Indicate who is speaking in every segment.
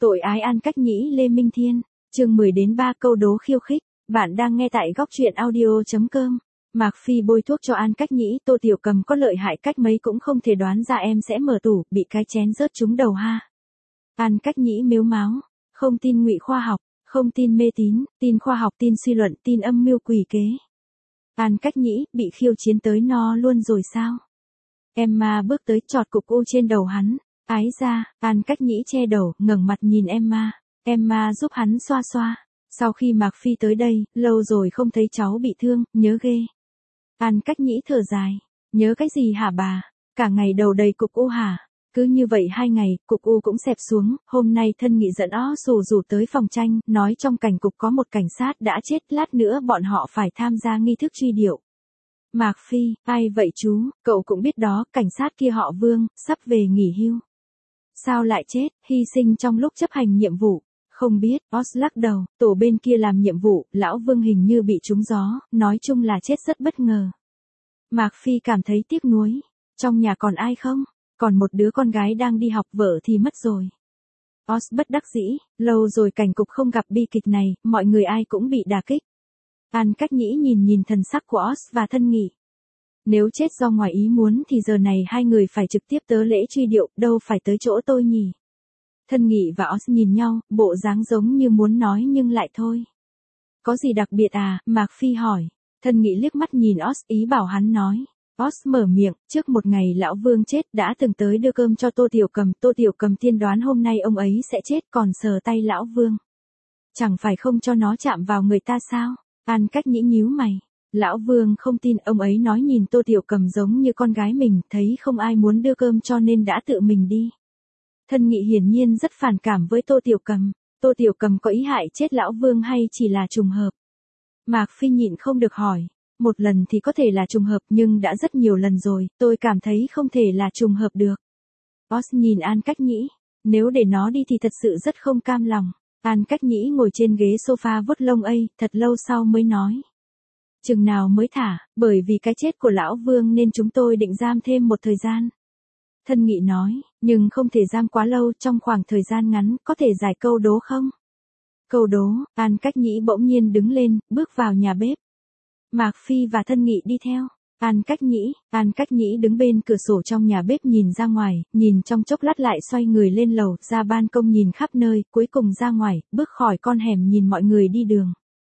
Speaker 1: Tội ái An Cách Nhĩ Lê Minh Thiên, chương 10 đến 3 câu đố khiêu khích. Bạn đang nghe tại góc truyện audio.com. Mạc Phi bôi thuốc cho An Cách Nhĩ, Tô Tiểu Cầm có lợi hại cách mấy cũng không thể đoán ra em sẽ mở tủ, bị cái chén rớt trúng đầu ha. An Cách Nhĩ mếu máo, không tin ngụy khoa học, không tin mê tín, tin khoa học, tin suy luận, tin âm mưu quỷ kế. An Cách Nhĩ bị khiêu chiến tới no luôn rồi sao? Emma bước tới chọt cục u trên đầu hắn. Ái ra, An Cách Nhĩ che đầu, ngẩng mặt nhìn Emma. Emma giúp hắn xoa xoa. Sau khi Mạc Phi tới đây, lâu rồi không thấy cháu bị thương, nhớ ghê. An Cách Nhĩ thở dài. Nhớ cái gì hả bà? Cả ngày đầu đầy cục u hả? Cứ như vậy 2 ngày, cục u cũng xẹp xuống. Hôm nay Thân Nghị dẫn Sù rủ tới phòng tranh, nói trong cảnh cục có một cảnh sát đã chết, lát nữa bọn họ phải tham gia nghi thức truy điệu. Mạc Phi, ai vậy chú, cậu cũng biết đó, cảnh sát kia họ Vương, sắp về nghỉ hưu. Sao lại chết, hy sinh trong lúc chấp hành nhiệm vụ? Không biết, Oz lắc đầu, tổ bên kia làm nhiệm vụ, lão Vương hình như bị trúng gió, nói chung là chết rất bất ngờ. Mạc Phi cảm thấy tiếc nuối. Trong nhà còn ai không? Còn một đứa con gái đang đi học, vợ thì mất rồi. Oz bất đắc dĩ, lâu rồi cảnh cục không gặp bi kịch này, mọi người ai cũng bị đả kích. An Cách Nhĩ nhìn thần sắc của Oz và Thân Nghị. Nếu chết do ngoài ý muốn thì giờ này hai người phải trực tiếp tới lễ truy điệu, đâu phải tới chỗ tôi nhỉ? Thân Nghị và Oz nhìn nhau, bộ dáng giống như muốn nói nhưng lại thôi. Có gì đặc biệt à? Mạc Phi hỏi. Thân Nghị liếc mắt nhìn Oz, ý bảo hắn nói. Oz mở miệng, trước một ngày lão Vương chết đã từng tới đưa cơm cho Tô Tiểu Cầm tiên đoán hôm nay ông ấy sẽ chết, còn sờ tay lão Vương. Chẳng phải không cho nó chạm vào người ta sao? An Cách Nhĩ nhíu mày. Lão Vương không tin, ông ấy nói nhìn Tô Tiểu Cầm giống như con gái mình, thấy không ai muốn đưa cơm cho nên đã tự mình đi. Thân Nghị hiển nhiên rất phản cảm với Tô Tiểu Cầm. Tô Tiểu Cầm có ý hại chết lão Vương hay chỉ là trùng hợp? Mạc Phi nhịn không được hỏi. Một lần thì có thể là trùng hợp nhưng đã rất nhiều lần rồi, tôi cảm thấy không thể là trùng hợp được. Oz nhìn An Cách Nhĩ. Nếu để nó đi thì thật sự rất không cam lòng. An Cách Nhĩ ngồi trên ghế sofa vuốt lông thật lâu sau mới nói. Chừng nào mới thả, bởi vì cái chết của lão Vương nên chúng tôi định giam thêm một thời gian. Thân Nghị nói, nhưng không thể giam quá lâu, trong khoảng thời gian ngắn, có thể giải câu đố không? Câu đố, An Cách Nhĩ bỗng nhiên đứng lên, bước vào nhà bếp. Mạc Phi và Thân Nghị đi theo. An Cách Nhĩ đứng bên cửa sổ trong nhà bếp nhìn ra ngoài, nhìn trong chốc lát lại xoay người lên lầu, ra ban công nhìn khắp nơi, cuối cùng ra ngoài, bước khỏi con hẻm nhìn mọi người đi đường.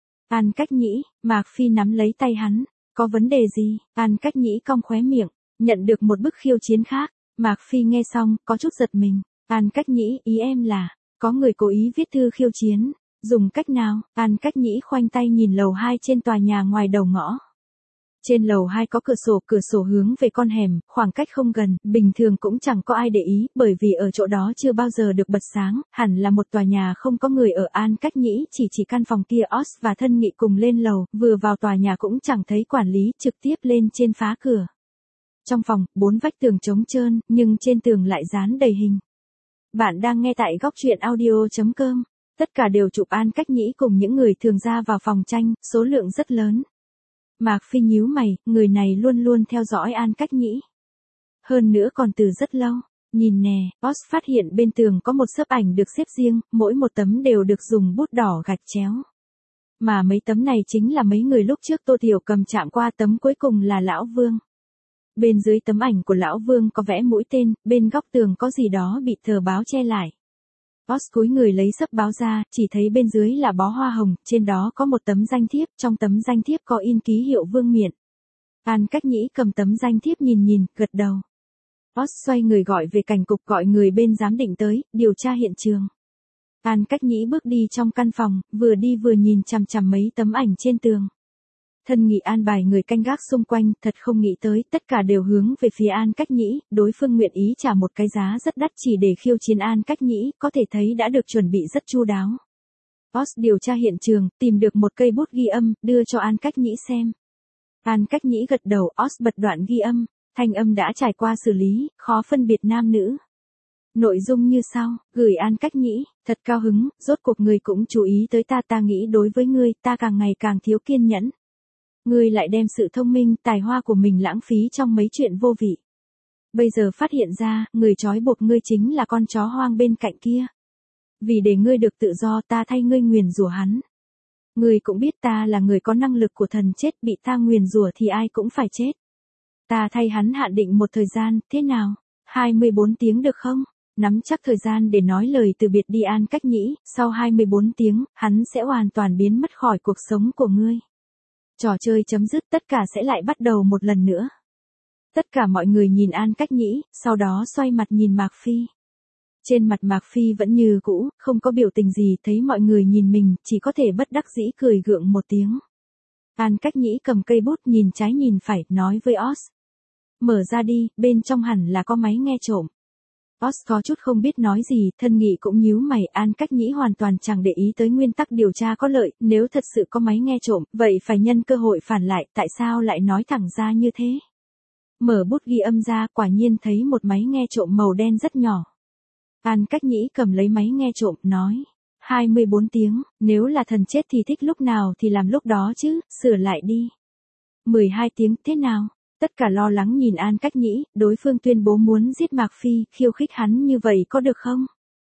Speaker 1: An Cách Nhĩ, Mạc Phi nắm lấy tay hắn. Có vấn đề gì? An Cách Nhĩ cong khóe miệng, nhận được một bức khiêu chiến khác. Mạc Phi nghe xong, có chút giật mình. An Cách Nhĩ, ý em là, có người cố ý viết thư khiêu chiến. Dùng cách nào? An Cách Nhĩ khoanh tay nhìn lầu 2 trên tòa nhà ngoài đầu ngõ. Trên lầu 2 có cửa sổ hướng về con hẻm, khoảng cách không gần, bình thường cũng chẳng có ai để ý, bởi vì ở chỗ đó chưa bao giờ được bật sáng, hẳn là một tòa nhà không có người ở. An Cách Nhĩ chỉ căn phòng kia. Oz và Thân Nghị cùng lên lầu, vừa vào tòa nhà cũng chẳng thấy quản lý, trực tiếp lên trên phá cửa. Trong phòng, 4 vách tường trống trơn, nhưng trên tường lại dán đầy hình. Bạn đang nghe tại góc truyện audio.com. Tất cả đều chụp An Cách Nhĩ cùng những người thường ra vào phòng tranh, số lượng rất lớn. Mạc Phi nhíu mày, người này luôn luôn theo dõi An Cách Nhĩ. Hơn nữa còn từ rất lâu. Nhìn nè, Oz phát hiện bên tường có một xấp ảnh được xếp riêng, mỗi một tấm đều được dùng bút đỏ gạch chéo. Mà mấy tấm này chính là mấy người lúc trước Tô Tiểu Cầm chạm qua, tấm cuối cùng là lão Vương. Bên dưới tấm ảnh của lão Vương có vẽ mũi tên, bên góc tường có gì đó bị tờ báo che lại. Oz cúi người lấy xấp báo ra, chỉ thấy bên dưới là bó hoa hồng, trên đó có một tấm danh thiếp, trong tấm danh thiếp có in ký hiệu Vương Miện. An Cách Nhĩ cầm tấm danh thiếp nhìn, gật đầu. Oz xoay người gọi về cảnh cục, gọi người bên giám định tới, điều tra hiện trường. An Cách Nhĩ bước đi trong căn phòng, vừa đi vừa nhìn chằm chằm mấy tấm ảnh trên tường. Thân Nghị an bài người canh gác xung quanh, thật không nghĩ tới, tất cả đều hướng về phía An Cách Nhĩ, đối phương nguyện ý trả một cái giá rất đắt chỉ để khiêu chiến An Cách Nhĩ, có thể thấy đã được chuẩn bị rất chu đáo. Oz điều tra hiện trường, tìm được một cây bút ghi âm, đưa cho An Cách Nhĩ xem. An Cách Nhĩ gật đầu, Oz bật đoạn ghi âm, thanh âm đã trải qua xử lý, khó phân biệt nam nữ. Nội dung như sau, gửi An Cách Nhĩ, thật cao hứng, rốt cuộc người cũng chú ý tới ta nghĩ đối với ngươi, ta càng ngày càng thiếu kiên nhẫn. Ngươi lại đem sự thông minh, tài hoa của mình lãng phí trong mấy chuyện vô vị. Bây giờ phát hiện ra, người trói buộc ngươi chính là con chó hoang bên cạnh kia. Vì để ngươi được tự do ta thay ngươi nguyền rủa hắn. Ngươi cũng biết ta là người có năng lực của thần chết, bị ta nguyền rủa thì ai cũng phải chết. Ta thay hắn hạn định một thời gian, thế nào? 24 tiếng được không? Nắm chắc thời gian để nói lời từ biệt đi An Cách Nhĩ, sau 24 tiếng, hắn sẽ hoàn toàn biến mất khỏi cuộc sống của ngươi. Trò chơi chấm dứt, tất cả sẽ lại bắt đầu một lần nữa. Tất cả mọi người nhìn An Cách Nhĩ, sau đó xoay mặt nhìn Mạc Phi. Trên mặt Mạc Phi vẫn như cũ, không có biểu tình gì, thấy mọi người nhìn mình, chỉ có thể bất đắc dĩ cười gượng một tiếng. An Cách Nhĩ cầm cây bút nhìn trái nhìn phải, nói với Oz. Mở ra đi, bên trong hẳn là có máy nghe trộm. Oz có chút không biết nói gì, Thân Nghị cũng nhíu mày, An Cách Nhĩ hoàn toàn chẳng để ý tới nguyên tắc điều tra có lợi, nếu thật sự có máy nghe trộm, vậy phải nhân cơ hội phản lại, tại sao lại nói thẳng ra như thế? Mở bút ghi âm ra, quả nhiên thấy một máy nghe trộm màu đen rất nhỏ. An Cách Nhĩ cầm lấy máy nghe trộm, nói. 24 tiếng, nếu là thần chết thì thích lúc nào thì làm lúc đó chứ, sửa lại đi. 12 tiếng, thế nào? Tất cả lo lắng nhìn An Cách Nhĩ, đối phương tuyên bố muốn giết Mạc Phi, khiêu khích hắn như vậy có được không?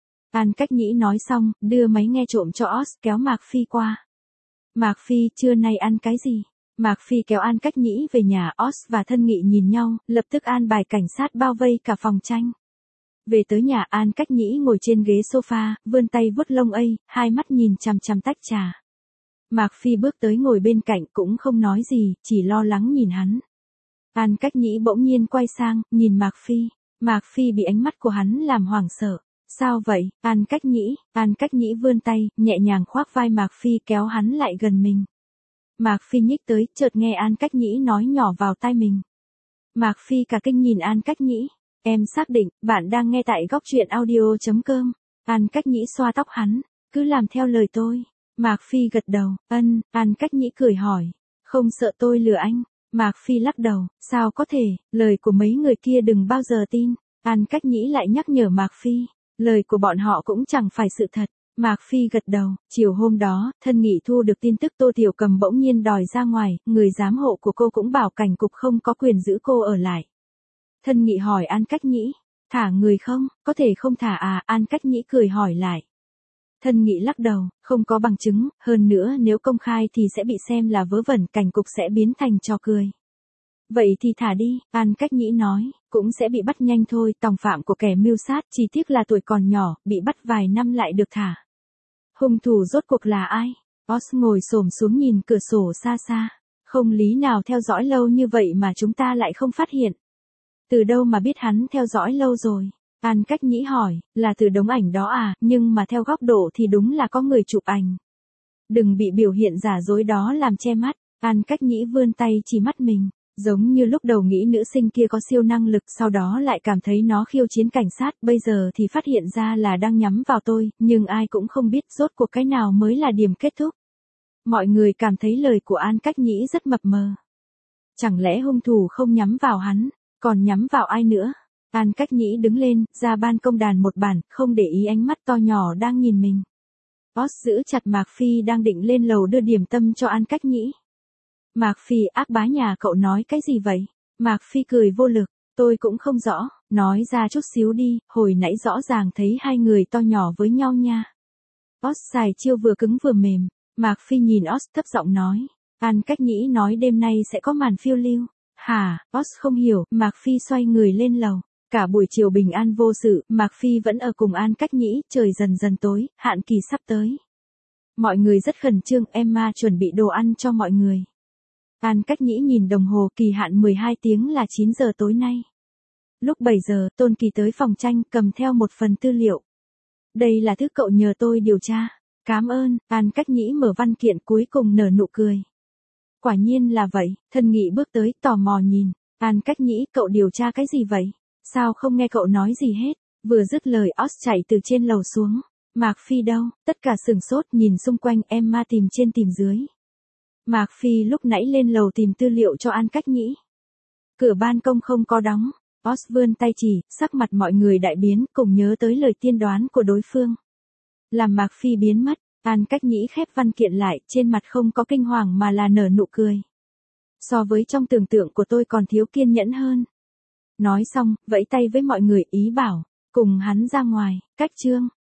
Speaker 1: An Cách Nhĩ nói xong, đưa máy nghe trộm cho Oz, kéo Mạc Phi qua. Mạc Phi, trưa nay ăn cái gì? Mạc Phi kéo An Cách Nhĩ về nhà, Oz và Thân Nghị nhìn nhau, lập tức an bài cảnh sát bao vây cả phòng tranh. Về tới nhà, An Cách Nhĩ ngồi trên ghế sofa, vươn tay vuốt lông ây, hai mắt nhìn chằm chằm tách trà. Mạc Phi bước tới ngồi bên cạnh cũng không nói gì, chỉ lo lắng nhìn hắn. An Cách Nhĩ bỗng nhiên quay sang, nhìn Mạc Phi. Mạc Phi bị ánh mắt của hắn làm hoảng sợ. Sao vậy, An Cách Nhĩ vươn tay, nhẹ nhàng khoác vai Mạc Phi kéo hắn lại gần mình. Mạc Phi nhích tới, chợt nghe An Cách Nhĩ nói nhỏ vào tai mình. Mạc Phi cả kinh nhìn An Cách Nhĩ. Em xác định, bạn đang nghe tại góc truyện audio.com. An Cách Nhĩ xoa tóc hắn. Cứ làm theo lời tôi. Mạc Phi gật đầu, An Cách Nhĩ cười hỏi. Không sợ tôi lừa anh? Mạc Phi lắc đầu, sao có thể, lời của mấy người kia đừng bao giờ tin. An Cách Nhĩ lại nhắc nhở Mạc Phi, lời của bọn họ cũng chẳng phải sự thật. Mạc Phi gật đầu, chiều hôm đó, Thân Nghị thu được tin tức Tô Tiểu Cầm bỗng nhiên đòi ra ngoài, người giám hộ của cô cũng bảo cảnh cục không có quyền giữ cô ở lại. Thân Nghị hỏi An Cách Nhĩ, thả người không, có thể không thả à, An Cách Nhĩ cười hỏi lại. Thân Nghị lắc đầu, không có bằng chứng, hơn nữa nếu công khai thì sẽ bị xem là vớ vẩn, cảnh cục sẽ biến thành trò cười. Vậy thì thả đi, An Cách Nhĩ nói, cũng sẽ bị bắt nhanh thôi, tòng phạm của kẻ mưu sát, chỉ tiếc là tuổi còn nhỏ, bị bắt vài năm lại được thả. Hung thủ rốt cuộc là ai? Oz ngồi xổm xuống nhìn cửa sổ xa xa. Không lý nào theo dõi lâu như vậy mà chúng ta lại không phát hiện. Từ đâu mà biết hắn theo dõi lâu rồi? An Cách Nhĩ hỏi, là từ đống ảnh đó à, nhưng mà theo góc độ thì đúng là có người chụp ảnh. Đừng bị biểu hiện giả dối đó làm che mắt. An Cách Nhĩ vươn tay chỉ mắt mình, giống như lúc đầu nghĩ nữ sinh kia có siêu năng lực, sau đó lại cảm thấy nó khiêu chiến cảnh sát, bây giờ thì phát hiện ra là đang nhắm vào tôi, nhưng ai cũng không biết rốt cuộc cái nào mới là điểm kết thúc. Mọi người cảm thấy lời của An Cách Nhĩ rất mập mờ. Chẳng lẽ hung thủ không nhắm vào hắn, còn nhắm vào ai nữa? An Cách Nhĩ đứng lên, ra ban công đàn một bản, không để ý ánh mắt to nhỏ đang nhìn mình. Oz giữ chặt Mạc Phi đang định lên lầu đưa điểm tâm cho An Cách Nhĩ. Mạc Phi, ác bá nhà cậu nói cái gì vậy? Mạc Phi cười vô lực, tôi cũng không rõ, nói ra chút xíu đi, hồi nãy rõ ràng thấy hai người to nhỏ với nhau nha. Oz xài chiêu vừa cứng vừa mềm. Mạc Phi nhìn Oz thấp giọng nói. An Cách Nhĩ nói đêm nay sẽ có màn phiêu lưu. Hả? Oz không hiểu, Mạc Phi xoay người lên lầu. Cả buổi chiều bình an vô sự, Mạc Phi vẫn ở cùng An Cách Nhĩ, trời dần dần tối, hạn kỳ sắp tới. Mọi người rất khẩn trương, Emma chuẩn bị đồ ăn cho mọi người. An Cách Nhĩ nhìn đồng hồ, kỳ hạn 12 tiếng là 9 giờ tối nay. Lúc 7 giờ, Tôn Kỳ tới phòng tranh, cầm theo một phần tư liệu. Đây là thứ cậu nhờ tôi điều tra. Cảm ơn, An Cách Nhĩ mở văn kiện cuối cùng nở nụ cười. Quả nhiên là vậy, Thân Nghị bước tới, tò mò nhìn. An Cách Nhĩ, cậu điều tra cái gì vậy? Sao không nghe cậu nói gì hết? Vừa dứt lời, Oz chạy từ trên lầu xuống. Mạc Phi đâu? Tất cả sửng sốt nhìn xung quanh, Emma tìm trên tìm dưới. Mạc Phi lúc nãy lên lầu tìm tư liệu cho An Cách Nhĩ. Cửa ban công không có đóng. Oz vươn tay chỉ, sắc mặt mọi người đại biến, cùng nhớ tới lời tiên đoán của đối phương. Làm Mạc Phi biến mất, An Cách Nhĩ khép văn kiện lại, trên mặt không có kinh hoàng mà là nở nụ cười. So với trong tưởng tượng của tôi còn thiếu kiên nhẫn hơn. Nói xong, vẫy tay với mọi người ý bảo, cùng hắn ra ngoài, cách chương.